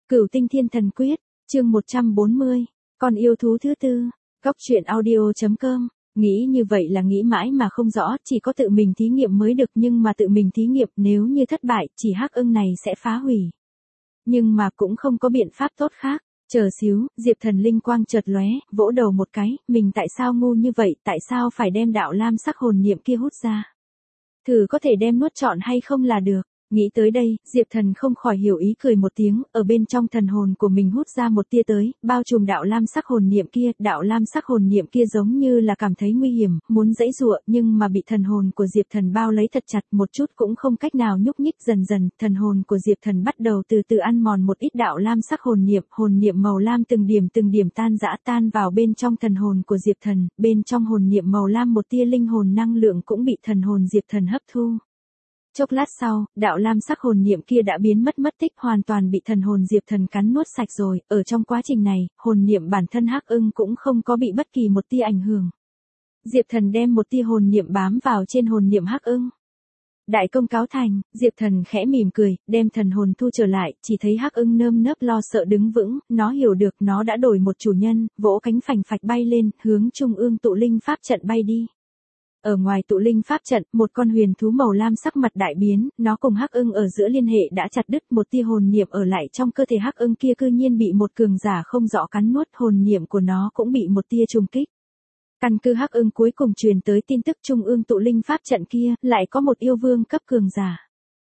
Cửu Tinh Thiên Thần Quyết, chương 140, con yêu thú thứ tư, Góc Truyện Audio.com. Nghĩ như vậy là nghĩ mãi mà không rõ, chỉ có tự mình thí nghiệm mới được, nhưng mà tự mình thí nghiệm nếu như thất bại, chỉ hắc ưng này sẽ phá hủy. Nhưng mà cũng không có biện pháp tốt khác. Chờ xíu, Diệp Thần linh quang chợt lóe, vỗ đầu một cái, mình tại sao ngu như vậy, tại sao phải đem đạo lam sắc hồn niệm kia hút ra? Thử có thể đem nuốt trọn hay không là được. Nghĩ tới đây, Diệp Thần không khỏi hiểu ý cười một tiếng, ở bên trong thần hồn của mình hút ra một tia tới, bao trùm đạo lam sắc hồn niệm kia, đạo lam sắc hồn niệm kia giống như là cảm thấy nguy hiểm, muốn giãy giụa, nhưng mà bị thần hồn của Diệp Thần bao lấy thật chặt, một chút cũng không cách nào nhúc nhích. Dần dần, thần hồn của Diệp Thần bắt đầu từ từ ăn mòn một ít đạo lam sắc hồn niệm màu lam từng điểm tan rã tan vào bên trong thần hồn của Diệp Thần, bên trong hồn niệm màu lam một tia linh hồn năng lượng cũng bị thần hồn Diệp Thần hấp thu. Chốc lát sau, đạo lam sắc hồn niệm kia đã biến mất tích, hoàn toàn bị thần hồn Diệp Thần cắn nuốt sạch rồi. Ở trong quá trình này, hồn niệm bản thân hắc ưng cũng không có bị bất kỳ một tia ảnh hưởng. Diệp Thần đem một tia hồn niệm bám vào trên hồn niệm hắc ưng. Đại công cáo thành, Diệp Thần khẽ mỉm cười, đem thần hồn thu trở lại, chỉ thấy hắc ưng nơm nớp lo sợ đứng vững, nó hiểu được nó đã đổi một chủ nhân, vỗ cánh phành phạch bay lên, hướng trung ương tụ linh pháp trận bay đi. Ở ngoài tụ linh pháp trận, một con huyền thú màu lam sắc mặt đại biến, nó cùng hắc ưng ở giữa liên hệ đã chặt đứt, một tia hồn niệm ở lại trong cơ thể hắc ưng kia cư nhiên bị một cường giả không rõ cắn nuốt, hồn niệm của nó cũng bị một tia trùng kích. Căn cứ hắc ưng cuối cùng truyền tới tin tức trung ương tụ linh pháp trận kia, lại có một yêu vương cấp cường giả.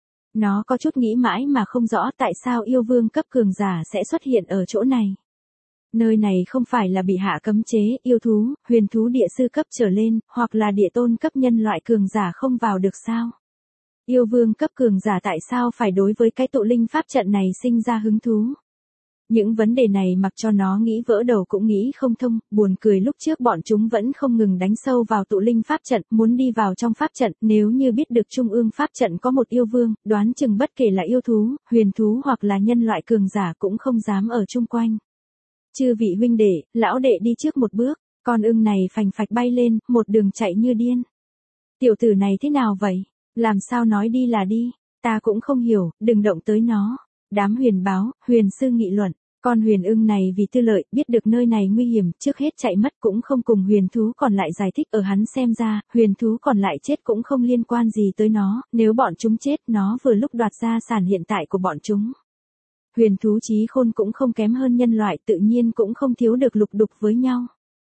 Nó có chút nghĩ mãi mà không rõ tại sao yêu vương cấp cường giả sẽ xuất hiện ở chỗ này. Nơi này không phải là bị hạ cấm chế, yêu thú, huyền thú địa sư cấp trở lên, hoặc là địa tôn cấp nhân loại cường giả không vào được sao? Yêu vương cấp cường giả tại sao phải đối với cái tụ linh pháp trận này sinh ra hứng thú? Những vấn đề này mặc cho nó nghĩ vỡ đầu cũng nghĩ không thông, buồn cười lúc trước bọn chúng vẫn không ngừng đánh sâu vào tụ linh pháp trận, muốn đi vào trong pháp trận, nếu như biết được trung ương pháp trận có một yêu vương, đoán chừng bất kể là yêu thú, huyền thú hoặc là nhân loại cường giả cũng không dám ở chung quanh. Chư vị huynh đệ, lão đệ đi trước một bước, con ưng này phành phạch bay lên, một đường chạy như điên. Tiểu tử này thế nào vậy? Làm sao nói đi là đi? Ta cũng không hiểu, đừng động tới nó. Đám huyền báo, huyền sư nghị luận, con huyền ưng này vì tư lợi, biết được nơi này nguy hiểm, trước hết chạy mất cũng không cùng huyền thú còn lại giải thích. Ở hắn xem ra, huyền thú còn lại chết cũng không liên quan gì tới nó, nếu bọn chúng chết nó vừa lúc đoạt gia sản hiện tại của bọn chúng. Huyền thú trí khôn cũng không kém hơn nhân loại, tự nhiên cũng không thiếu được lục đục với nhau.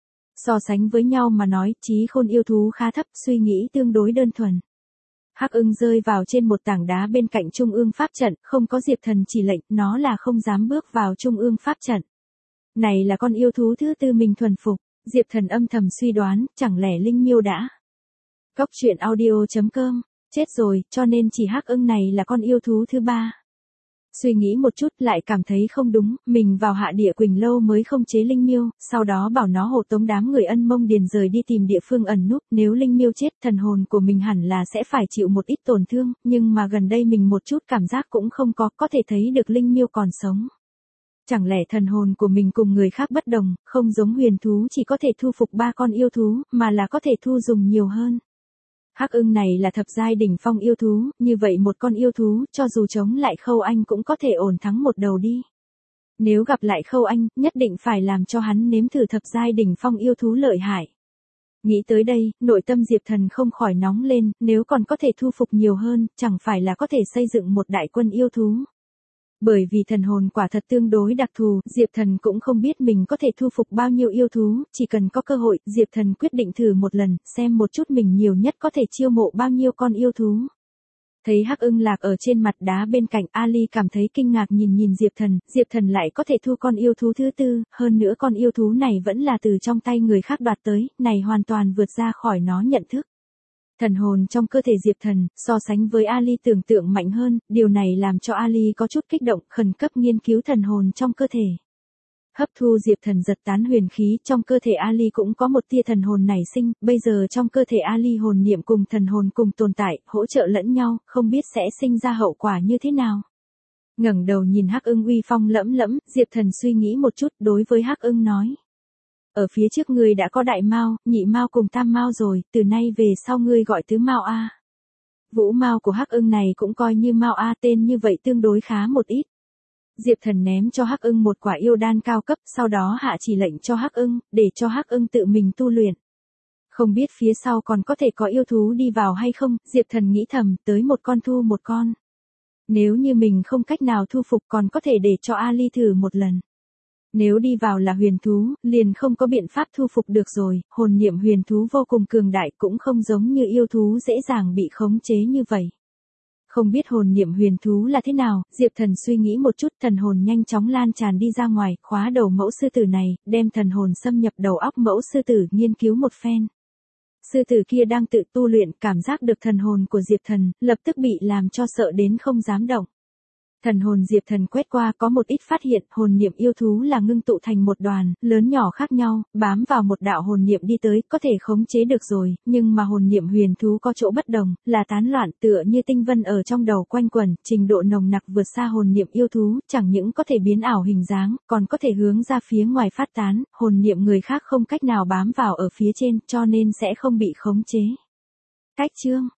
So sánh với nhau mà nói, trí khôn yêu thú khá thấp, suy nghĩ tương đối đơn thuần. Hắc ưng rơi vào trên một tảng đá bên cạnh trung ương pháp trận, không có Diệp Thần chỉ lệnh, nó là không dám bước vào trung ương pháp trận. Này là con yêu thú thứ tư mình thuần phục, Diệp Thần âm thầm suy đoán, chẳng lẽ linh miêu đã. Góc Truyện Audio.com, chết rồi, cho nên chỉ hắc ưng này là con yêu thú thứ ba. Suy nghĩ một chút lại cảm thấy không đúng, mình vào Hạ Địa Quỳnh lâu mới không chế linh miêu, sau đó bảo nó hộ tống đám người Ân Mông Điền rời đi tìm địa phương ẩn núp, nếu linh miêu chết thần hồn của mình hẳn là sẽ phải chịu một ít tổn thương, nhưng mà gần đây mình một chút cảm giác cũng không có thể thấy được linh miêu còn sống. Chẳng lẽ thần hồn của mình cùng người khác bất đồng, không giống huyền thú chỉ có thể thu phục 3 con yêu thú, mà là có thể thu dùng nhiều hơn. Hắc ưng này là thập giai đỉnh phong yêu thú, như vậy một con yêu thú, cho dù chống lại Khâu Anh cũng có thể ổn thắng một đầu đi. Nếu gặp lại Khâu Anh, nhất định phải làm cho hắn nếm thử thập giai đỉnh phong yêu thú lợi hại. Nghĩ tới đây, nội tâm Diệp Thần không khỏi nóng lên, nếu còn có thể thu phục nhiều hơn, chẳng phải là có thể xây dựng một đại quân yêu thú. Bởi vì thần hồn quả thật tương đối đặc thù, Diệp Thần cũng không biết mình có thể thu phục bao nhiêu yêu thú, chỉ cần có cơ hội, Diệp Thần quyết định thử một lần, xem một chút mình nhiều nhất có thể chiêu mộ bao nhiêu con yêu thú. Thấy hắc ưng lạc ở trên mặt đá bên cạnh, Ali cảm thấy kinh ngạc nhìn Diệp Thần lại có thể thu con yêu thú thứ tư, hơn nữa con yêu thú này vẫn là từ trong tay người khác đoạt tới, này hoàn toàn vượt ra khỏi nó nhận thức. Thần hồn trong cơ thể Diệp Thần, so sánh với Ali tưởng tượng mạnh hơn, điều này làm cho Ali có chút kích động, khẩn cấp nghiên cứu thần hồn trong cơ thể. Hấp thu Diệp Thần giật tán huyền khí, trong cơ thể Ali cũng có một tia thần hồn nảy sinh, bây giờ trong cơ thể Ali hồn niệm cùng thần hồn cùng tồn tại, hỗ trợ lẫn nhau, không biết sẽ sinh ra hậu quả như thế nào. Ngẩng đầu nhìn hắc ưng uy phong lẫm lẫm, Diệp Thần suy nghĩ một chút, đối với hắc ưng nói. Ở phía trước ngươi đã có đại mao, nhị mao cùng tam mao rồi, từ nay về sau ngươi gọi tứ mao a. Vũ mao của hắc ưng này cũng coi như mao a, tên như vậy tương đối khá một ít. Diệp Thần ném cho Hắc Ưng một quả yêu đan cao cấp, sau đó hạ chỉ lệnh cho Hắc Ưng, để cho Hắc Ưng tự mình tu luyện. Không biết phía sau còn có thể có yêu thú đi vào hay không, Diệp Thần nghĩ thầm, tới một con thu một con. Nếu như mình không cách nào thu phục còn có thể để cho Ali thử một lần. Nếu đi vào là huyền thú, liền không có biện pháp thu phục được rồi, hồn niệm huyền thú vô cùng cường đại cũng không giống như yêu thú dễ dàng bị khống chế như vậy. Không biết hồn niệm huyền thú là thế nào, Diệp Thần suy nghĩ một chút, thần hồn nhanh chóng lan tràn đi ra ngoài, khóa đầu mẫu sư tử này, đem thần hồn xâm nhập đầu óc mẫu sư tử, nghiên cứu một phen. Sư tử kia đang tự tu luyện, cảm giác được thần hồn của Diệp Thần, lập tức bị làm cho sợ đến không dám động. Thần hồn Diệp Thần quét qua có một ít phát hiện, hồn niệm yêu thú là ngưng tụ thành một đoàn, lớn nhỏ khác nhau, bám vào một đạo hồn niệm đi tới, có thể khống chế được rồi, nhưng mà hồn niệm huyền thú có chỗ bất đồng, là tán loạn tựa như tinh vân ở trong đầu quanh quẩn, trình độ nồng nặc vượt xa hồn niệm yêu thú, chẳng những có thể biến ảo hình dáng, còn có thể hướng ra phía ngoài phát tán, hồn niệm người khác không cách nào bám vào ở phía trên, cho nên sẽ không bị khống chế. Cách chương